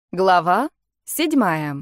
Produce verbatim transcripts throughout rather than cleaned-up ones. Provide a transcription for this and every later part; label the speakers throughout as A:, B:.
A: Глава седьмая.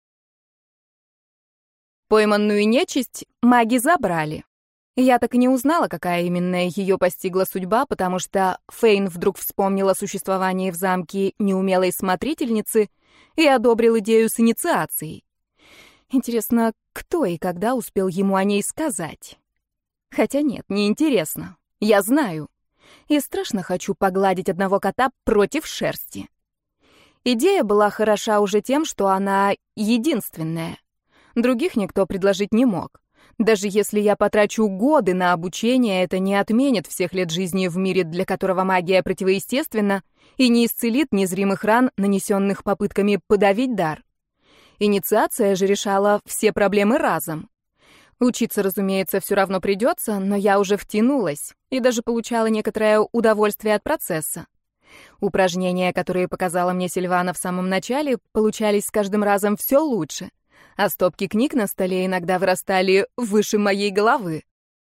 A: Пойманную нечисть маги забрали. Я так и не узнала, какая именно ее постигла судьба, потому что Фейн вдруг вспомнил о существовании в замке неумелой смотрительницы и одобрил идею с инициацией. Интересно, кто и когда успел ему о ней сказать? Хотя нет, не интересно. Я знаю. И страшно хочу погладить одного кота против шерсти. Идея была хороша уже тем, что она единственная. Других никто предложить не мог. Даже если я потрачу годы на обучение, это не отменит всех лет жизни в мире, для которого магия противоестественна, и не исцелит незримых ран, нанесенных попытками подавить дар. Инициация же решала все проблемы разом. Учиться, разумеется, все равно придется, но я уже втянулась и даже получала некоторое удовольствие от процесса. Упражнения, которые показала мне Сильвана в самом начале, получались с каждым разом все лучше, а стопки книг на столе иногда вырастали выше моей головы.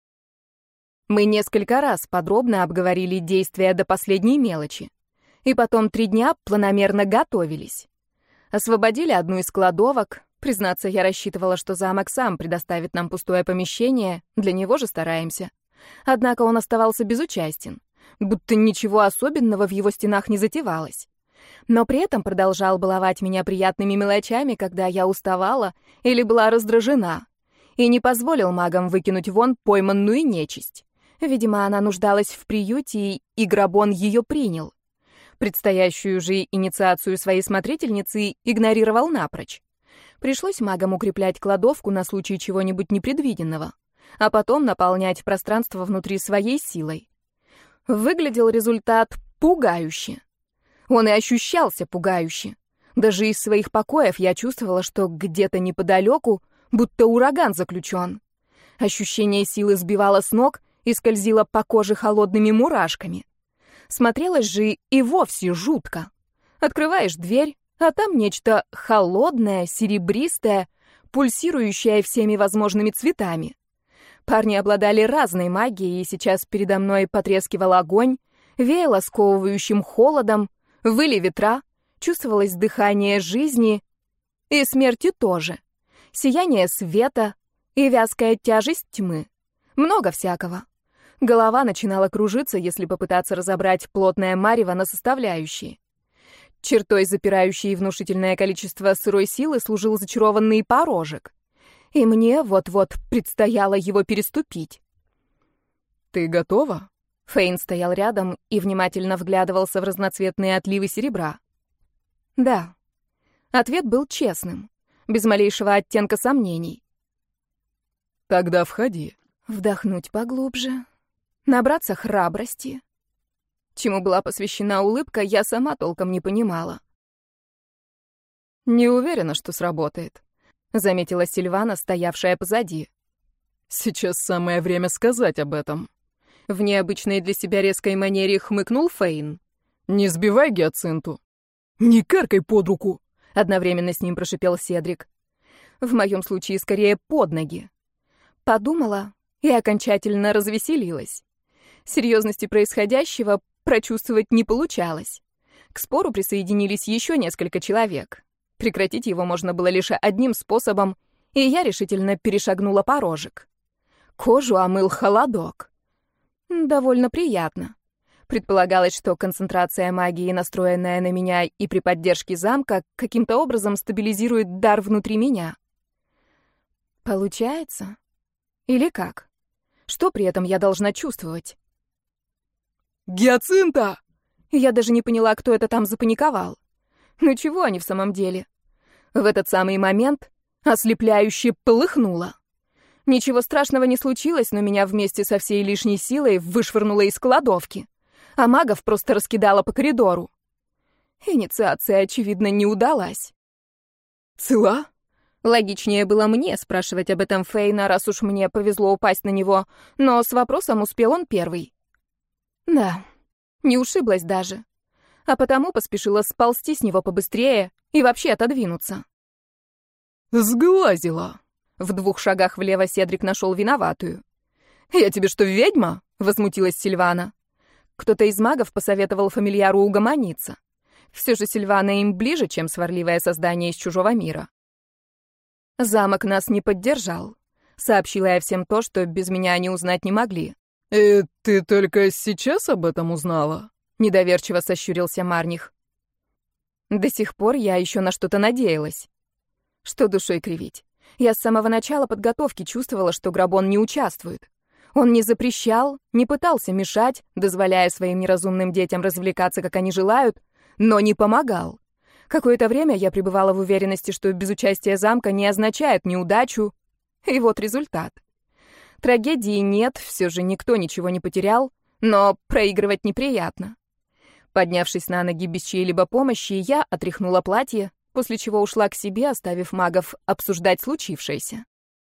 A: Мы несколько раз подробно обговорили действия до последней мелочи, и потом три дня планомерно готовились. Освободили одну из кладовок. Признаться, я рассчитывала, что замок сам предоставит нам пустое помещение, для него же стараемся. Однако он оставался безучастен, будто ничего особенного в его стенах не затевалось. Но при этом продолжал баловать меня приятными мелочами, когда я уставала или была раздражена, и не позволил магам выкинуть вон пойманную нечисть. Видимо, она нуждалась в приюте, и Грабон ее принял. Предстоящую же инициацию своей смотрительницы игнорировал напрочь. Пришлось магам укреплять кладовку на случай чего-нибудь непредвиденного, а потом наполнять пространство внутри своей силой. Выглядел результат пугающе. Он и ощущался пугающе. Даже из своих покоев я чувствовала, что где-то неподалеку будто ураган заключен. Ощущение силы сбивало с ног и скользило по коже холодными мурашками. Смотрелось же и вовсе жутко. Открываешь дверь, а там нечто холодное, серебристое, пульсирующее всеми возможными цветами. Парни обладали разной магией, и сейчас передо мной потрескивал огонь, веяло сковывающим холодом, выли ветра, чувствовалось дыхание жизни и смерти тоже, сияние света и вязкая тяжесть тьмы. Много всякого. Голова начинала кружиться, если попытаться разобрать плотное марево на составляющие. Чертой, запирающей внушительное количество сырой силы, служил зачарованный порожек. И мне вот-вот предстояло его переступить.
B: «Ты готова?»
A: Фейн стоял рядом и внимательно вглядывался в разноцветные отливы серебра. «Да». Ответ был честным, без малейшего оттенка сомнений.
B: «Тогда входи».
A: Вдохнуть поглубже, набраться храбрости. Чему была посвящена улыбка, я сама толком не понимала.
B: «Не уверена, что сработает», — заметила Сильвана, стоявшая позади. «Сейчас самое время сказать об этом».
A: В необычной для себя резкой манере хмыкнул Фейн.
B: «Не сбивай гиацинту». «Не каркай под руку»,
A: — одновременно с ним прошипел Седрик. В моем случае скорее под ноги. Подумала и окончательно развеселилась. Серьезности происходящего прочувствовать не получалось. К спору присоединились еще несколько человек. Прекратить его можно было лишь одним способом, и я решительно перешагнула порожек. Кожу омыл холодок. Довольно приятно. Предполагалось, что концентрация магии, настроенная на меня и при поддержке замка, каким-то образом стабилизирует дар внутри меня. Получается? Или как? Что при этом я должна чувствовать?
B: «Гиацинта!»
A: Я даже не поняла, кто это там запаниковал. Ну чего они в самом деле? В этот самый момент ослепляюще полыхнуло. Ничего страшного не случилось, но меня вместе со всей лишней силой вышвырнуло из кладовки, а магов просто раскидало по коридору. Инициация, очевидно, не удалась.
B: «Цела?»
A: Логичнее было мне спрашивать об этом Фейна, раз уж мне повезло упасть на него, но с вопросом успел он первый. Да, не ушиблась даже, а потому поспешила сползти с него побыстрее и вообще отодвинуться.
B: «Сглазила!»
A: В двух шагах влево Седрик нашел виноватую.
B: «Я тебе что, ведьма?»
A: — возмутилась Сильвана. Кто-то из магов посоветовал фамильяру угомониться. Все же Сильвана им ближе, чем сварливое создание из чужого мира. Замок нас не поддержал. Сообщила я всем то, что без меня они узнать не могли.
B: «И ты только сейчас об этом узнала?»
A: — недоверчиво сощурился Марних. До сих пор я еще на что-то надеялась. Что душой кривить? Я с самого начала подготовки чувствовала, что Грабон не участвует. Он не запрещал, не пытался мешать, дозволяя своим неразумным детям развлекаться, как они желают, но не помогал. Какое-то время я пребывала в уверенности, что без участия замка не означает неудачу. И вот результат. Трагедии нет, все же никто ничего не потерял, но проигрывать неприятно. Поднявшись на ноги без чьей-либо помощи, я отряхнула платье, после чего ушла к себе, оставив магов обсуждать случившееся.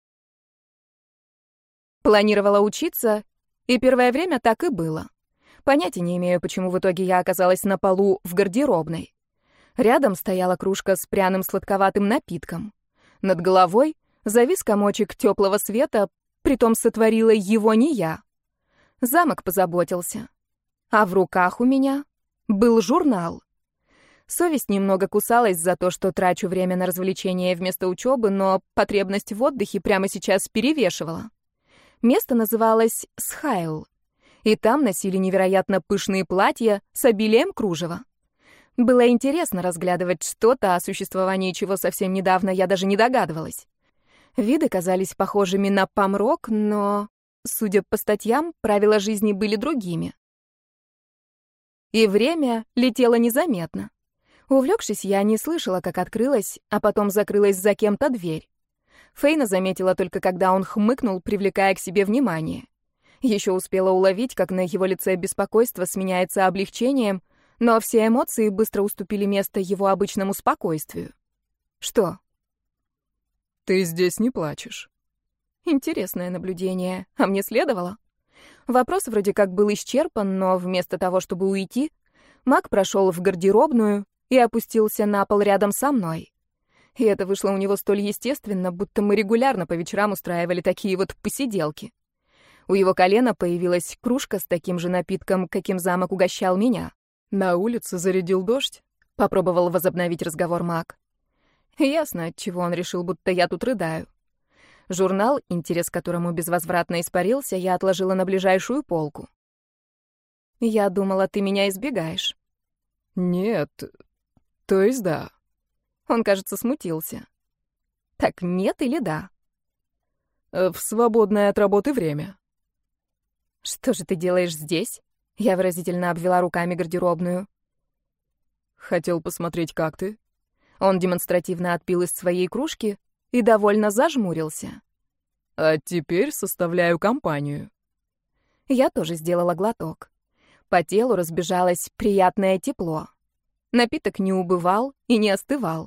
A: Планировала учиться, и первое время так и было. Понятия не имею, почему в итоге я оказалась на полу в гардеробной. Рядом стояла кружка с пряным сладковатым напитком. Над головой завис комочек теплого света, притом сотворила его не я. Замок позаботился. А в руках у меня был журнал. Совесть немного кусалась за то, что трачу время на развлечения вместо учебы, но потребность в отдыхе прямо сейчас перевешивала. Место называлось Схайл, и там носили невероятно пышные платья с обилием кружева. Было интересно разглядывать что-то, о существовании чего совсем недавно я даже не догадывалась. Виды казались похожими на Памрок, но, судя по статьям, правила жизни были другими. И время летело незаметно. Увлекшись, я не слышала, как открылась, а потом закрылась за кем-то дверь. Фейна заметила только, когда он хмыкнул, привлекая к себе внимание. Еще успела уловить, как на его лице беспокойство сменяется облегчением, но все эмоции быстро уступили место его обычному спокойствию. Что?
B: «Ты здесь не плачешь».
A: Интересное наблюдение. А мне следовало? Вопрос вроде как был исчерпан, но вместо того, чтобы уйти, маг прошел в гардеробную и опустился на пол рядом со мной. И это вышло у него столь естественно, будто мы регулярно по вечерам устраивали такие вот посиделки. У его колена появилась кружка с таким же напитком, каким замок угощал меня.
B: «На улице зарядил дождь?»
A: — попробовал возобновить разговор маг. Ясно, отчего он решил, будто я тут рыдаю. Журнал, интерес к которому безвозвратно испарился, я отложила на ближайшую полку. «Я думала, ты меня избегаешь».
B: «Нет, то есть да».
A: Он, кажется, смутился. «Так нет или да?»
B: «В свободное от работы время».
A: «Что же ты делаешь здесь?» Я выразительно обвела руками гардеробную.
B: «Хотел посмотреть, как ты».
A: Он демонстративно отпил из своей кружки и довольно зажмурился.
B: «А теперь составляю компанию».
A: Я тоже сделала глоток. По телу разбежалось приятное тепло. Напиток не убывал и не остывал.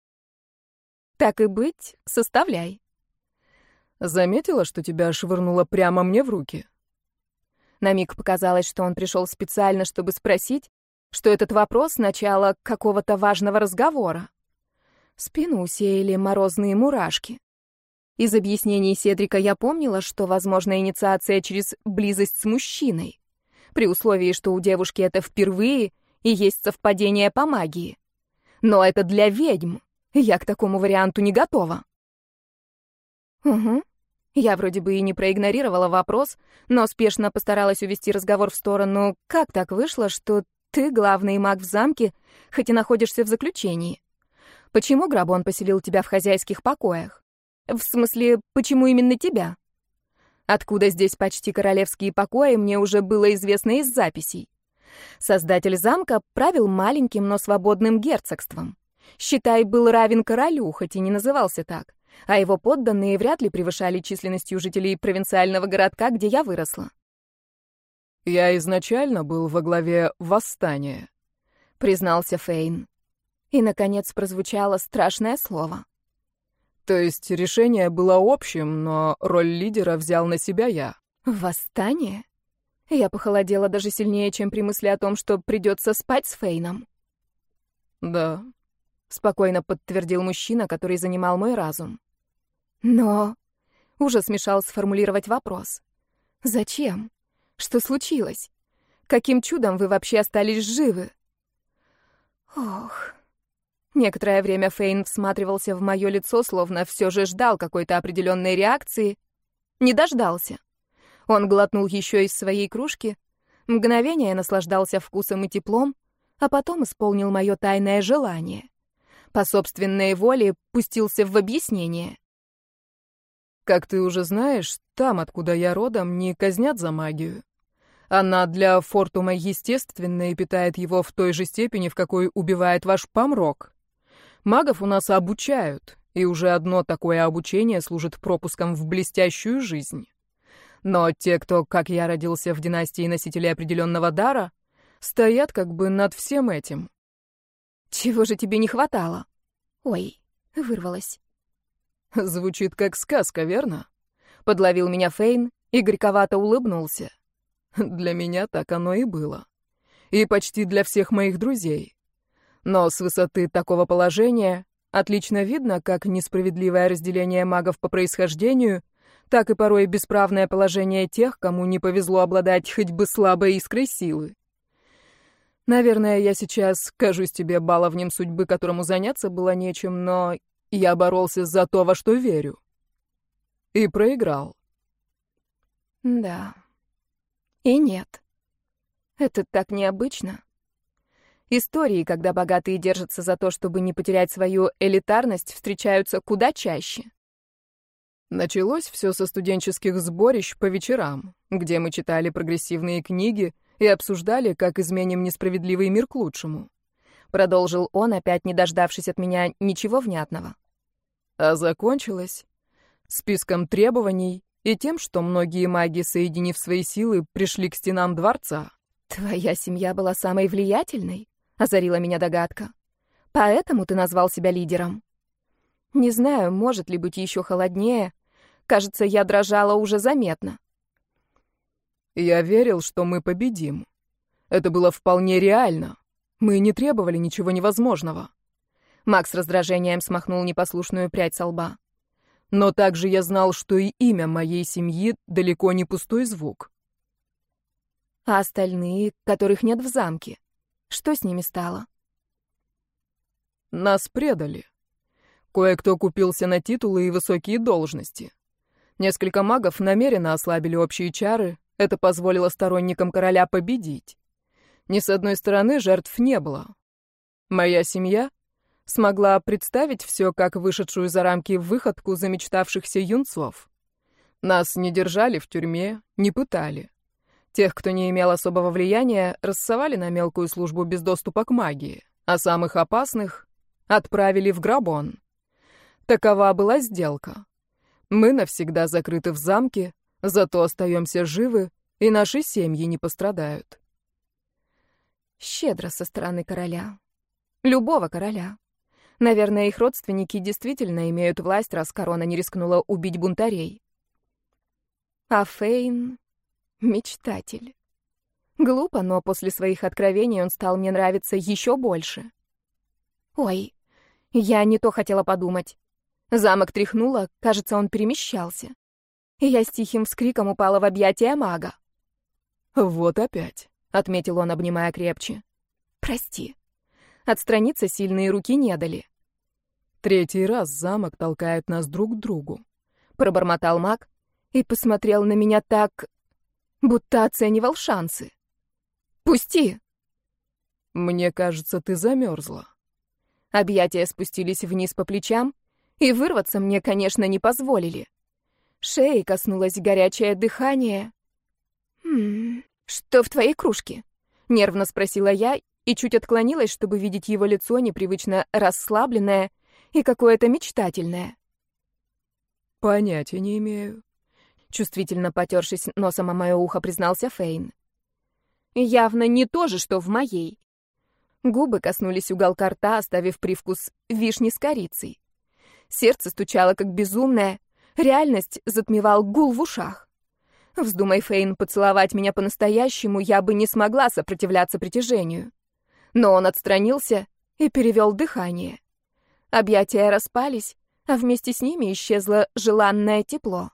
A: «Так и быть, составляй».
B: «Заметила, что тебя швырнуло прямо мне в руки?»
A: На миг показалось, что он пришел специально, чтобы спросить, что этот вопрос — начало какого-то важного разговора. Спину усеяли морозные мурашки. Из объяснений Седрика я помнила, что возможна инициация через близость с мужчиной, при условии, что у девушки это впервые и есть совпадение по магии. Но это для ведьм. Я к такому варианту не готова. Угу. Я вроде бы и не проигнорировала вопрос, но спешно постаралась увести разговор в сторону. Как так вышло, что ты главный маг в замке, хоть и находишься в заключении? Почему Грабон поселил тебя в хозяйских покоях? В смысле, почему именно тебя? Откуда здесь почти королевские покои, мне уже было известно из записей. Создатель замка правил маленьким, но свободным герцогством. Считай, был равен королю, хоть и не назывался так, а его подданные вряд ли превышали численностью жителей провинциального городка, где я выросла.
B: «Я изначально был во главе восстания»,
A: — признался Фейн. И, наконец, прозвучало страшное слово.
B: «То есть решение было общим, но роль лидера взял на себя я».
A: «Восстание?» Я похолодела даже сильнее, чем при мысли о том, что придется спать с Фейном.
B: «Да»,
A: — спокойно подтвердил мужчина, который занимал мой разум. «Но...» — ужас мешал сформулировать вопрос. «Зачем? Что случилось? Каким чудом вы вообще остались живы?» Ох. Некоторое время Фейн всматривался в мое лицо, словно все же ждал какой-то определенной реакции. Не дождался. Он глотнул еще из своей кружки, мгновение наслаждался вкусом и теплом, а потом исполнил мое тайное желание. По собственной воле пустился в объяснение.
B: Как ты уже знаешь, там, откуда я родом, не казнят за магию. Она для Фортума естественна и питает его в той же степени, в какой убивает ваш помрок. Магов у нас обучают, и уже одно такое обучение служит пропуском в блестящую жизнь. Но те, кто, как я, родился в династии носителей определенного дара, стоят как бы над всем этим.
A: Чего же тебе не хватало? Ой, вырвалась.
B: Звучит как сказка, верно?
A: Подловил меня Фейн и горьковато улыбнулся.
B: Для меня так оно и было. И почти для всех моих друзей. Но с высоты такого положения отлично видно, как несправедливое разделение магов по происхождению, так и порой бесправное положение тех, кому не повезло обладать хоть бы слабой искрой силы. Наверное, я сейчас кажусь тебе баловнем судьбы, которому заняться было нечем, но я боролся за то, во что верю. И проиграл.
A: Да. И нет. Это так необычно. Истории, когда богатые держатся за то, чтобы не потерять свою элитарность, встречаются куда чаще.
B: Началось все со студенческих сборищ по вечерам, где мы читали прогрессивные книги и обсуждали, как изменим несправедливый мир к лучшему.
A: Продолжил он, опять не дождавшись от меня ничего внятного.
B: А закончилось списком требований и тем, что многие маги, соединив свои силы, пришли к стенам дворца.
A: «Твоя семья была самой влиятельной?» — озарила меня догадка. «Поэтому ты назвал себя лидером?» Не знаю, может ли быть еще холоднее. Кажется, я дрожала уже заметно.
B: Я верил, что мы победим. Это было вполне реально. Мы не требовали ничего невозможного.
A: Макс с раздражением смахнул непослушную прядь со лба.
B: Но также я знал, что и имя моей семьи далеко не пустой звук.
A: А остальные, которых нет в замке, что с ними стало?
B: Нас предали. Кое-кто купился на титулы и высокие должности. Несколько магов намеренно ослабили общие чары, это позволило сторонникам короля победить. Ни с одной стороны жертв не было. Моя семья смогла представить все как вышедшую за рамки выходку замечтавшихся юнцов. Нас не держали в тюрьме, не пытали. Тех, кто не имел особого влияния, рассовали на мелкую службу без доступа к магии, а самых опасных отправили в Грабон. Такова была сделка. Мы навсегда закрыты в замке, зато остаемся живы, и наши семьи не пострадают.
A: Щедро со стороны короля. Любого короля. Наверное, их родственники действительно имеют власть, раз корона не рискнула убить бунтарей. А Фейн — мечтатель. Глупо, но после своих откровений он стал мне нравиться еще больше. Ой, я не то хотела подумать. Замок тряхнуло, кажется, он перемещался. И я с тихим вскриком упала в объятия мага.
B: «Вот опять», —
A: отметил он, обнимая крепче. «Прости». Отстраниться сильные руки не дали.
B: «Третий раз замок толкает нас друг к другу»,
A: — пробормотал маг и посмотрел на меня так, будто оценивал шансы. «Пусти!»
B: «Мне кажется, ты замерзла».
A: Объятия спустились вниз по плечам, и вырваться мне, конечно, не позволили. Шеи коснулось горячее дыхание. «Хм, что в твоей кружке?» — нервно спросила я и чуть отклонилась, чтобы видеть его лицо, непривычно расслабленное и какое-то мечтательное.
B: «Понятия не имею», — чувствительно потершись носом о мое ухо, признался Фейн. «Явно не то же, что в моей». Губы коснулись уголка рта, оставив привкус вишни с корицей. Сердце стучало как безумное, реальность затмевал гул в ушах. Вздумай Фейн поцеловать меня по-настоящему, я бы не смогла сопротивляться притяжению. Но он отстранился и перевел дыхание. Объятия распались, а вместе с ними исчезло желанное тепло.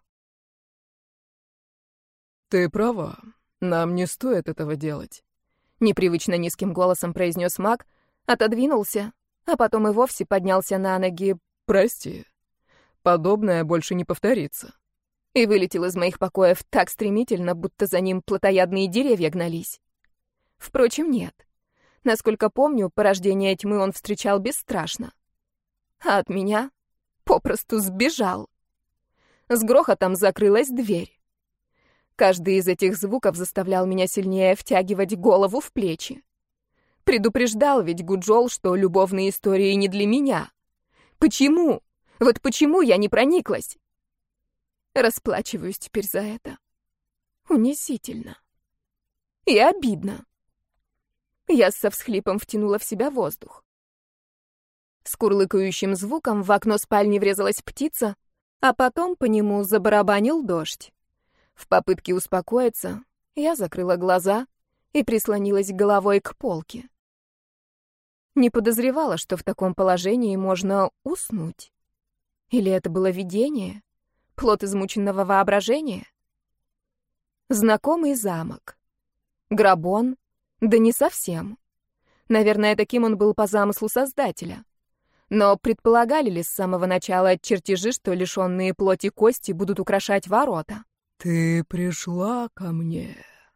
B: «Ты права, нам не стоит этого делать», —
A: непривычно низким голосом произнес маг, Отодвинулся, а потом и вовсе поднялся на ноги.
B: «Прости, подобное больше не повторится».
A: И вылетел из моих покоев так стремительно, будто за ним плотоядные деревья гнались. Впрочем, нет. Насколько помню, порождение тьмы он встречал бесстрашно. А от меня попросту сбежал. С грохотом закрылась дверь. Каждый из этих звуков заставлял меня сильнее втягивать голову в плечи. Предупреждал ведь Гуджол, что любовные истории не для меня. Почему? Вот почему я не прониклась? Расплачиваюсь теперь за это. Унизительно. И обидно. Я со всхлипом втянула в себя воздух. С курлыкающим звуком в окно спальни врезалась птица, а потом по нему забарабанил дождь. В попытке успокоиться я закрыла глаза и прислонилась головой к полке. Не подозревала, что в таком положении можно уснуть. Или это было видение? Плод измученного воображения? Знакомый замок. Грабон? Да не совсем. Наверное, таким он был по замыслу создателя. Но предполагали ли с самого начала чертежи, что лишенные плоти кости будут украшать ворота?
B: «Ты пришла ко мне.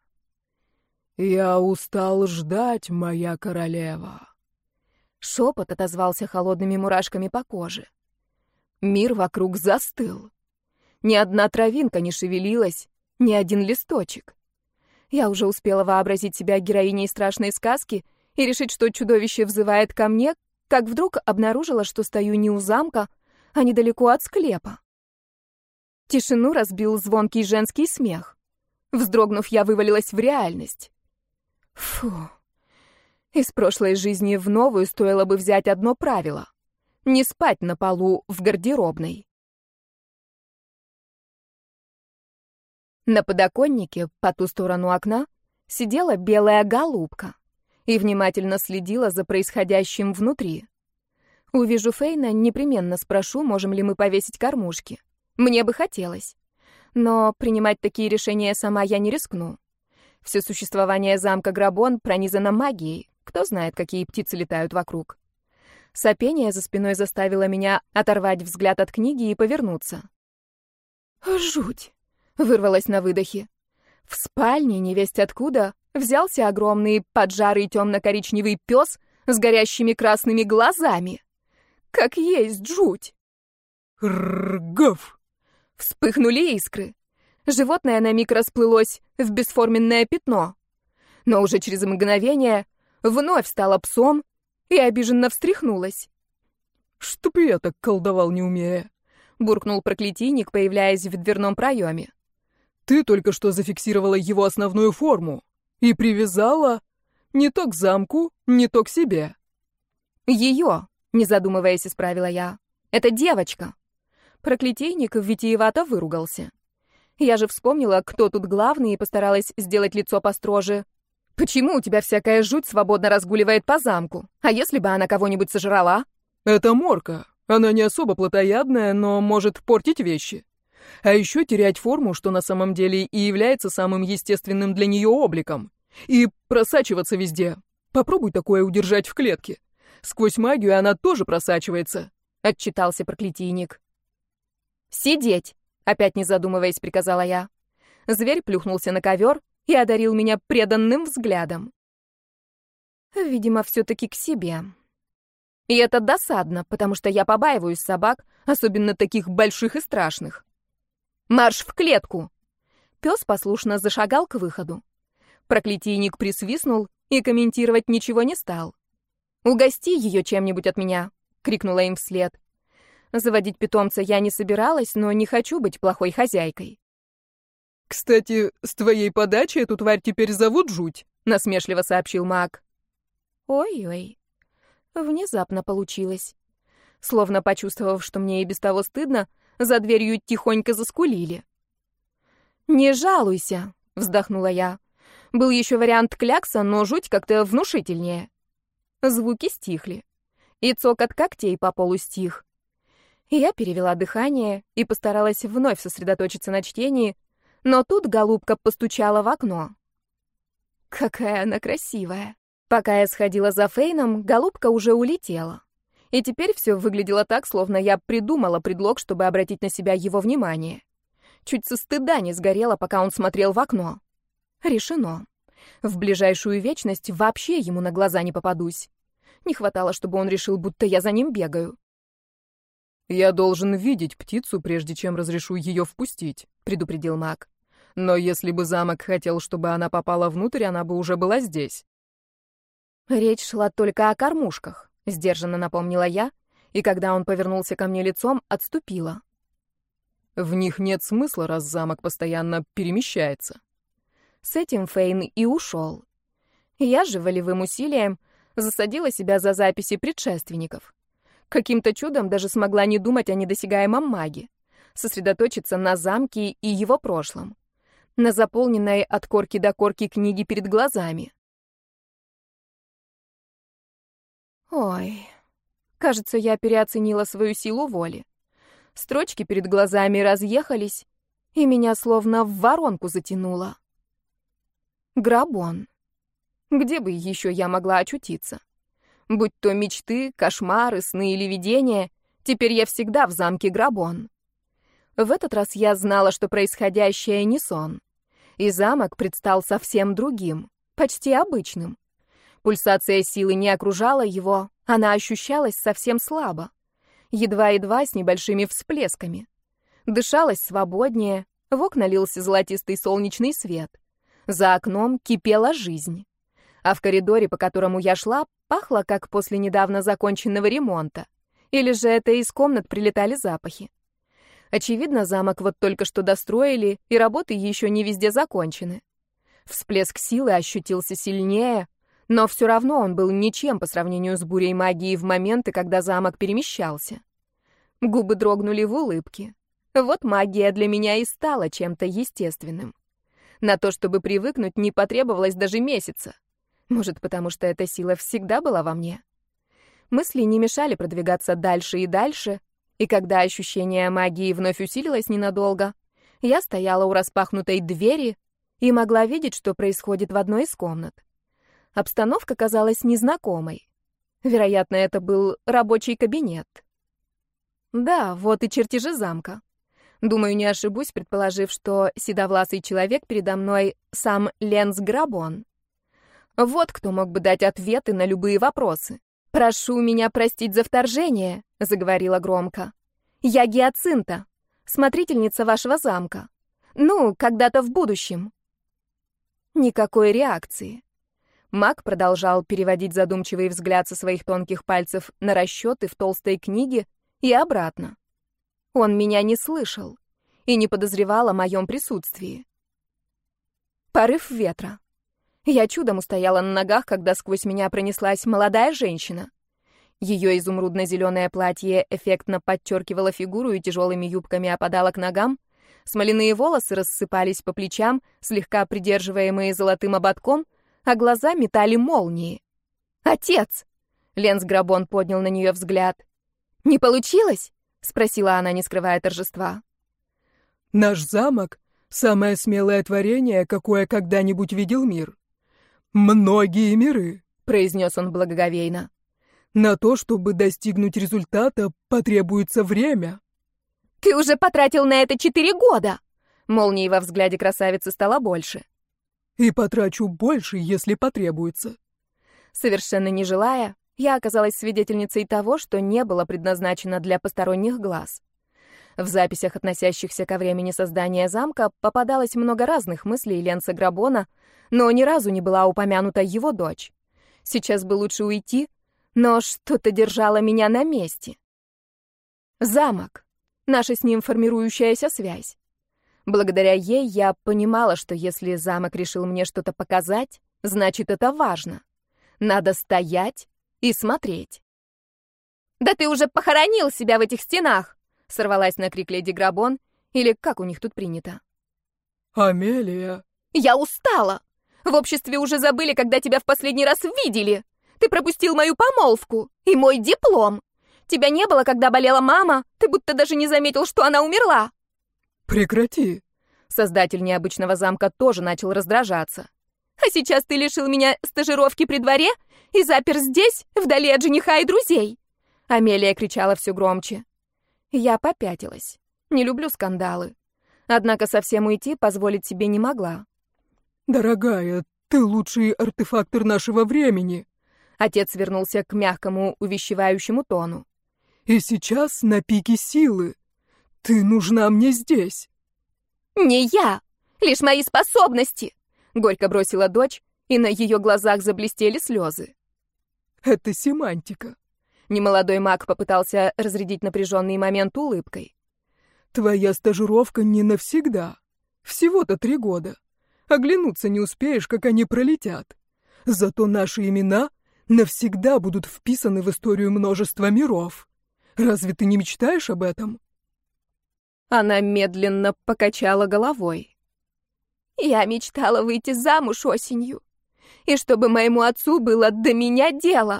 B: Я устал ждать, моя королева».
A: Шепот отозвался холодными мурашками по коже. Мир вокруг застыл. Ни одна травинка не шевелилась, ни один листочек. Я уже успела вообразить себя героиней страшной сказки и решить, что чудовище взывает ко мне, как вдруг обнаружила, что стою не у замка, а недалеко от склепа. Тишину разбил звонкий женский смех. Вздрогнув, я вывалилась в реальность. Фу. Из прошлой жизни в новую стоило бы взять одно правило — не спать на полу в гардеробной. На подоконнике, по ту сторону окна, сидела белая голубка и внимательно следила за происходящим внутри. Увижу Фейна, непременно спрошу, можем ли мы повесить кормушки. Мне бы хотелось. Но принимать такие решения сама я не рискну. Все существование замка Грабон пронизано магией. Кто знает, какие птицы летают вокруг. Сопение за спиной заставило меня оторвать взгляд от книги и повернуться. «Жуть!» — вырвалась на выдохе. В спальне, невесть откуда, взялся огромный поджарый темно-коричневый пес с горящими красными глазами. Как есть жуть!
B: «Ргав!»
A: Вспыхнули искры. Животное на миг расплылось в бесформенное пятно. Но уже через мгновение вновь стало псом и обиженно встряхнулась.
B: «Чтоб я так колдовал, не умея!»
A: — буркнул проклятийник, появляясь в дверном проеме.
B: «Ты только что зафиксировала его основную форму и привязала не то к замку, не то к себе».
A: «Ее!» — не задумываясь, исправила я. «Это девочка!» Проклятийник витиевато выругался. Я же вспомнила, кто тут главный, и постаралась сделать лицо построже. «Почему у тебя всякая жуть свободно разгуливает по замку? А если бы она кого-нибудь сожрала?»
B: «Это морка. Она не особо плотоядная, но может портить вещи. А еще терять форму, что на самом деле и является самым естественным для нее обликом. И просачиваться везде. Попробуй такое удержать в клетке. Сквозь магию она тоже просачивается», — отчитался проклятийник.
A: «Сидеть!» — опять не задумываясь, приказала я. Зверь плюхнулся на ковер и одарил меня преданным взглядом. Видимо, все-таки к себе. И это досадно, потому что я побаиваюсь собак, особенно таких больших и страшных. «Марш в клетку!» Пес послушно зашагал к выходу. Проклятийник присвистнул и комментировать ничего не стал. «Угости ее чем-нибудь от меня!» — крикнула им вслед. Заводить питомца я не собиралась, но не хочу быть плохой хозяйкой.
B: «Кстати, с твоей подачи эту тварь теперь зовут Жуть», — насмешливо сообщил маг.
A: Ой-ой, внезапно получилось. Словно почувствовав, что мне и без того стыдно, за дверью тихонько заскулили. «Не жалуйся», — вздохнула я. Был еще вариант клякса, но Жуть как-то внушительнее. Звуки стихли, и цокот когтей по полу стих. Я перевела дыхание и постаралась вновь сосредоточиться на чтении, но тут голубка постучала в окно. Какая она красивая! Пока я сходила за Фейном, голубка уже улетела. И теперь все выглядело так, словно я придумала предлог, чтобы обратить на себя его внимание. Чуть со стыда не сгорела, пока он смотрел в окно. Решено. В ближайшую вечность вообще ему на глаза не попадусь. Не хватало, чтобы он решил, будто я за ним бегаю.
B: «Я должен видеть птицу, прежде чем разрешу ее впустить», — предупредил маг. «Но если бы замок хотел, чтобы она попала внутрь, она бы уже была здесь».
A: Речь шла только о кормушках, сдержанно напомнила я, и когда он повернулся ко мне лицом, отступила.
B: В них нет смысла, раз замок постоянно перемещается.
A: С этим Фейн и ушел. Я же волевым усилием засадила себя за записи предшественников. Каким-то чудом даже смогла не думать о недосягаемом маге, сосредоточиться на замке и его прошлом, на заполненной от корки до корки книги перед глазами. Ой, кажется, я переоценила свою силу воли. Строчки перед глазами разъехались, и меня словно в воронку затянуло. Грабон. Где бы еще я могла очутиться? Будь то мечты, кошмары, сны или видения, теперь я всегда в замке Грабон. В этот раз я знала, что происходящее не сон. И замок предстал совсем другим, почти обычным. Пульсация силы не окружала его, она ощущалась совсем слабо. Едва-едва с небольшими всплесками. Дышалось свободнее, в окна лился золотистый солнечный свет. За окном кипела жизнь. А в коридоре, по которому я шла, пахло, как после недавно законченного ремонта. Или же это из комнат прилетали запахи. Очевидно, замок вот только что достроили, и работы еще не везде закончены. Всплеск силы ощутился сильнее, но все равно он был ничем по сравнению с бурей магии в моменты, когда замок перемещался. Губы дрогнули в улыбке. Вот магия для меня и стала чем-то естественным. На то, чтобы привыкнуть, не потребовалось даже месяца. Может, потому что эта сила всегда была во мне? Мысли не мешали продвигаться дальше и дальше, и когда ощущение магии вновь усилилось ненадолго, я стояла у распахнутой двери и могла видеть, что происходит в одной из комнат. Обстановка казалась незнакомой. Вероятно, это был рабочий кабинет. Да, вот и чертежи замка. Думаю, не ошибусь, предположив, что седовласый человек передо мной сам Ленс Грабон. Вот кто мог бы дать ответы на любые вопросы. «Прошу меня простить за вторжение», — заговорила громко. «Я Гиацинта, смотрительница вашего замка. Ну, когда-то в будущем». Никакой реакции. Маг продолжал переводить задумчивый взгляд со своих тонких пальцев на расчеты в толстой книге и обратно. Он меня не слышал и не подозревал о моем присутствии. Порыв ветра. Я чудом устояла на ногах, когда сквозь меня пронеслась молодая женщина. Ее изумрудно-зеленое платье эффектно подчеркивало фигуру и тяжелыми юбками опадало к ногам, смоляные волосы рассыпались по плечам, слегка придерживаемые золотым ободком, а глаза метали молнии. «Отец!» — Ленс Грабон поднял на нее взгляд. «Не получилось?» — спросила она, не скрывая торжества.
B: «Наш замок — самое смелое творение, какое когда-нибудь видел мир. Многие миры», — произнес он благоговейно. «На то, чтобы достигнуть результата, потребуется время».
A: «Ты уже потратил на это четыре года!» Молнии во взгляде красавицы стало больше.
B: «И потрачу больше, если потребуется».
A: Совершенно не желая, я оказалась свидетельницей того, что не было предназначено для посторонних глаз. В записях, относящихся ко времени создания замка, попадалось много разных мыслей Ленса Грабона, но ни разу не была упомянута его дочь. Сейчас бы лучше уйти, но что-то держало меня на месте. Замок. Наша с ним формирующаяся связь. Благодаря ей я понимала, что если замок решил мне что-то показать, значит, это важно. Надо стоять и смотреть. «Да ты уже похоронил себя в этих стенах!» — сорвалась на крик леди Грабон, или как у них тут принято.
B: «Амелия!»
A: «Я устала! В обществе уже забыли, когда тебя в последний раз видели! Ты пропустил мою помолвку и мой диплом! Тебя не было, когда болела мама, ты будто даже не заметил, что она умерла!»
B: «Прекрати!»
A: Создатель необычного замка тоже начал раздражаться. А сейчас ты лишил меня стажировки при дворе и запер здесь, вдали от жениха и друзей!» Амелия кричала все громче. Я попятилась. Не люблю скандалы. Однако совсем уйти позволить себе не могла.
B: «Дорогая, ты лучший артефактор нашего времени!»
A: Отец вернулся к мягкому, увещевающему тону.
B: «И сейчас на пике силы. Ты нужна мне здесь!»
A: «Не я! Лишь мои способности!» Горько бросила дочь, и на ее глазах заблестели слезы.
B: «Это семантика».
A: Немолодой маг попытался разрядить напряженный момент улыбкой.
B: «Твоя стажировка не навсегда. Всего-то три года. Оглянуться не успеешь, как они пролетят. Зато наши имена навсегда будут вписаны в историю множества миров. Разве ты не мечтаешь об этом?»
A: Она медленно покачала головой. «Я мечтала выйти замуж осенью, и чтобы моему отцу было до меня дело».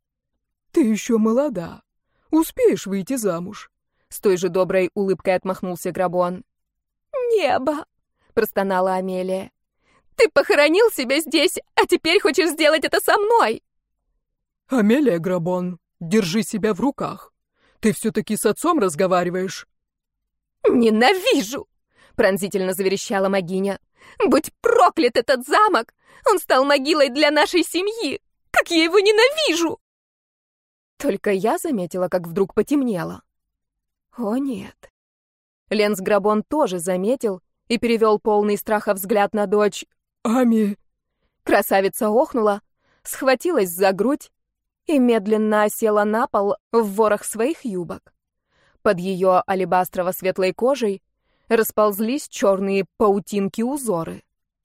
B: «Ты еще молода. Успеешь выйти замуж?»
A: С той же доброй улыбкой отмахнулся Грабон. «Небо!» — простонала Амелия. «Ты похоронил себя здесь, а теперь хочешь сделать это со мной!»
B: «Амелия Грабон, держи себя в руках. Ты все-таки с отцом разговариваешь?»
A: «Ненавижу!» — пронзительно заверещала Магиня. «Будь проклят этот замок! Он стал могилой для нашей семьи! Как я его ненавижу!» Только я заметила, как вдруг потемнело. О нет. Ленс Грабон тоже заметил и перевел полный страха взгляд на дочь.
B: «Ами!»
A: Красавица охнула, схватилась за грудь и медленно осела на пол в ворох своих юбок. Под ее алебастрово-светлой кожей расползлись черные паутинки-узоры.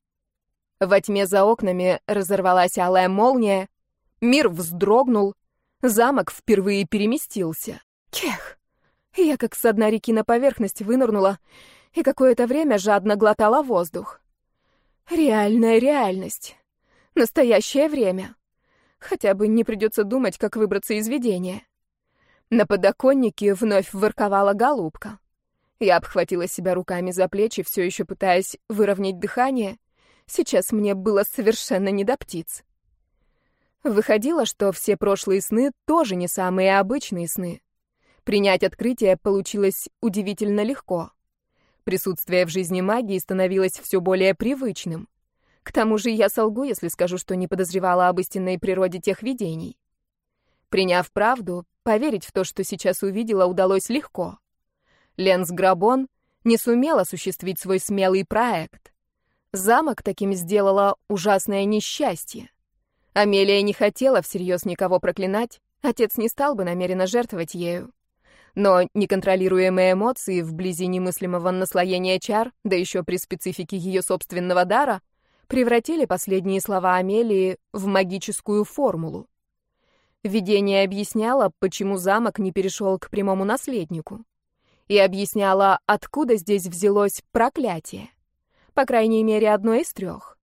A: Во тьме за окнами разорвалась алая молния, мир вздрогнул, замок впервые переместился. Кех! Я как со дна реки на поверхность вынырнула и какое-то время жадно глотала воздух. Реальная реальность. Настоящее время. Хотя бы не придется думать, как выбраться из видения. На подоконнике вновь ворковала голубка. Я обхватила себя руками за плечи, все еще пытаясь выровнять дыхание. Сейчас мне было совершенно не до птиц. Выходило, что все прошлые сны тоже не самые обычные сны. Принять открытие получилось удивительно легко. Присутствие в жизни магии становилось все более привычным. К тому же я солгу, если скажу, что не подозревала об истинной природе тех видений. Приняв правду, поверить в то, что сейчас увидела, удалось легко. Ленс Грабон не сумел осуществить свой смелый проект. Замок таким сделало ужасное несчастье. Амелия не хотела всерьез никого проклинать, отец не стал бы намеренно жертвовать ею. Но неконтролируемые эмоции вблизи немыслимого наслоения чар, да еще при специфике ее собственного дара, превратили последние слова Амелии в магическую формулу. Видение объясняло, почему замок не перешел к прямому наследнику. И объясняло, откуда здесь взялось проклятие. По крайней мере, одно из трех.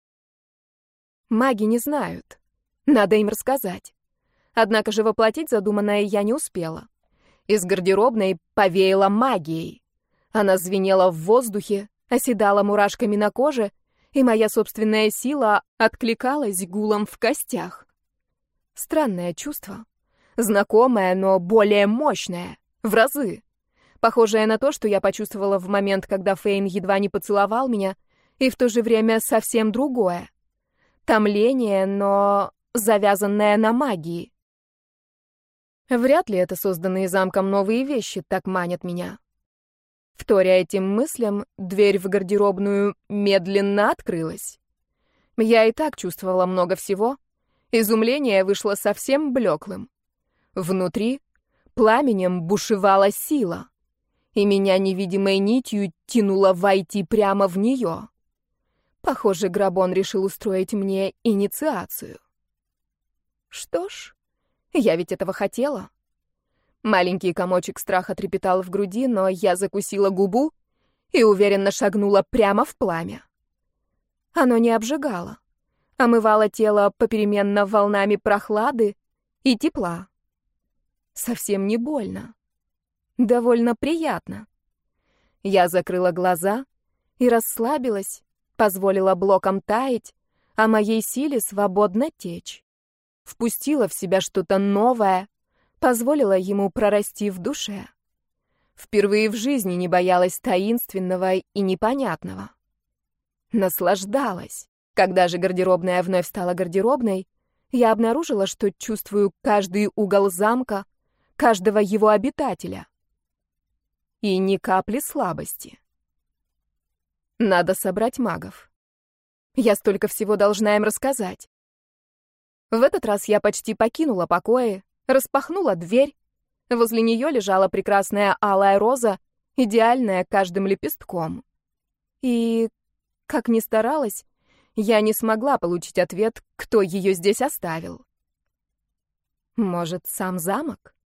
A: Маги не знают. Надо им рассказать. Однако же воплотить задуманное я не успела. Из гардеробной повеяло магией. Она звенела в воздухе, оседала мурашками на коже, и моя собственная сила откликалась гулом в костях. Странное чувство. Знакомое, но более мощное. В разы. Похожее на то, что я почувствовала в момент, когда Фейн едва не поцеловал меня, и в то же время совсем другое. Томление, но завязанное на магии. Вряд ли это созданные замком новые вещи так манят меня. Вторя этим мыслям, дверь в гардеробную медленно открылась. Я и так чувствовала много всего. Изумление вышло совсем блеклым. Внутри пламенем бушевала сила, и меня невидимой нитью тянуло войти прямо в нее. Похоже, Грабон решил устроить мне инициацию. Что ж, я ведь этого хотела. Маленький комочек страха трепетал в груди, но я закусила губу и уверенно шагнула прямо в пламя. Оно не обжигало, омывало тело попеременно волнами прохлады и тепла. Совсем не больно. Довольно приятно. Я закрыла глаза и расслабилась, позволила блокам таять, а моей силе свободно течь. Впустила в себя что-то новое, позволила ему прорасти в душе. Впервые в жизни не боялась таинственного и непонятного. Наслаждалась. Когда же гардеробная вновь стала гардеробной, я обнаружила, что чувствую каждый угол замка, каждого его обитателя. И ни капли слабости. Надо собрать магов. Я столько всего должна им рассказать. В этот раз я почти покинула покои, распахнула дверь. Возле нее лежала прекрасная алая роза, идеальная каждым лепестком. И, как ни старалась, я не смогла получить ответ, кто ее здесь оставил. Может, сам замок?